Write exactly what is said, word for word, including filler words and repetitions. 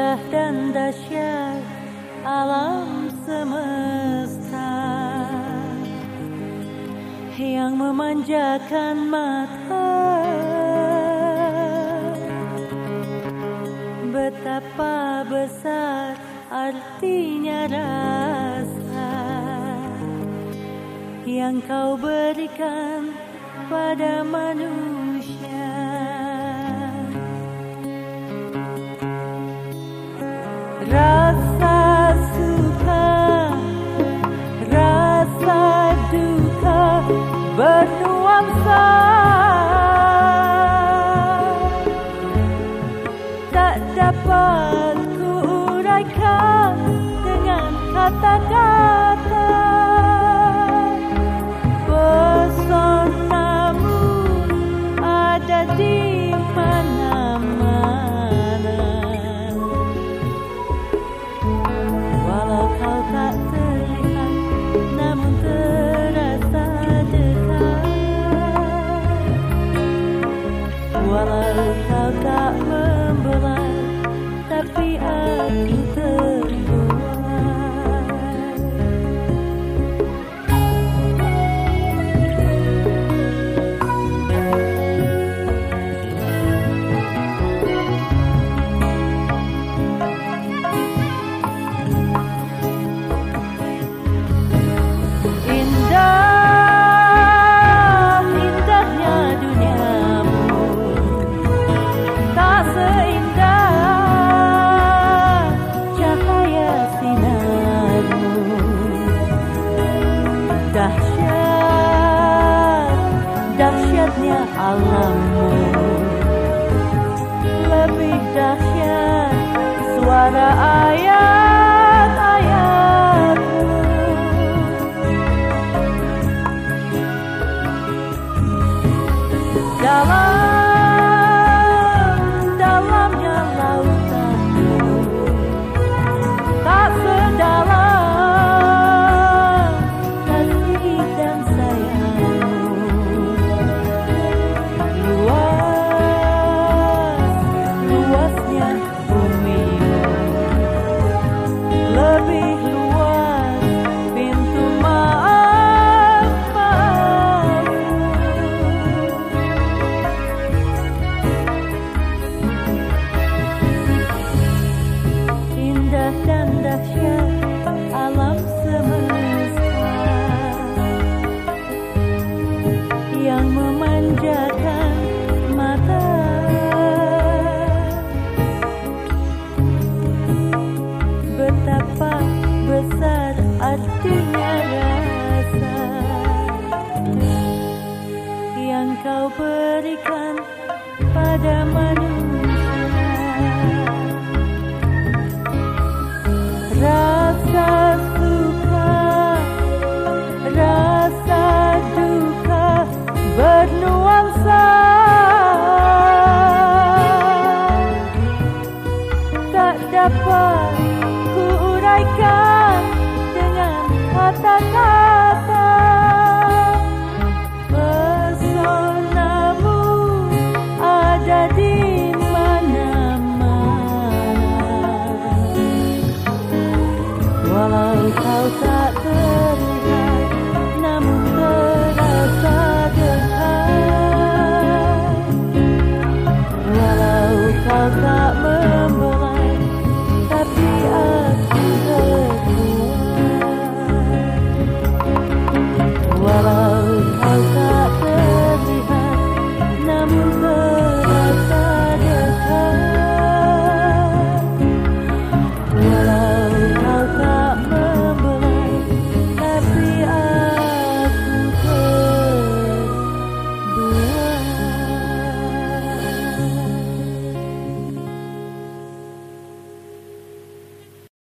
Indah dan dahsyat alam semesta yang memanjakan mata. Betapa besar artinya rasa yang kau berikan pada manusia. Rasa suka, rasa duka bernuansa, tak dapat kuuraikan dengan kata-kata. Pesonamu ada di mana-mana, walau kau tak terlihat namun terasa dekat. Walau kau tak membelah tapi aku terbuai. Indah, indahnya duniamu, tak seindah cahaya sinarmu. Dahsyat, dahsyatnya alammu, lebih dahsyat suara ayat-ayatmu. Dalam, dalamnya lautanmu, tak sedalam kasih dan sayangmu. Luas, luasnya bumimu, lebih luas pintu maaf, maafmu. Indah dan dahsyat alam semesta yang memanjakan mata. Betapa besar artinya rasa yang kau berikan pada manusia. Rasa suka, rasa duka bernuansa, tak dapat kuuraikan dengan kata-kata. Pesonamu ada di mana-mana, walau kau tak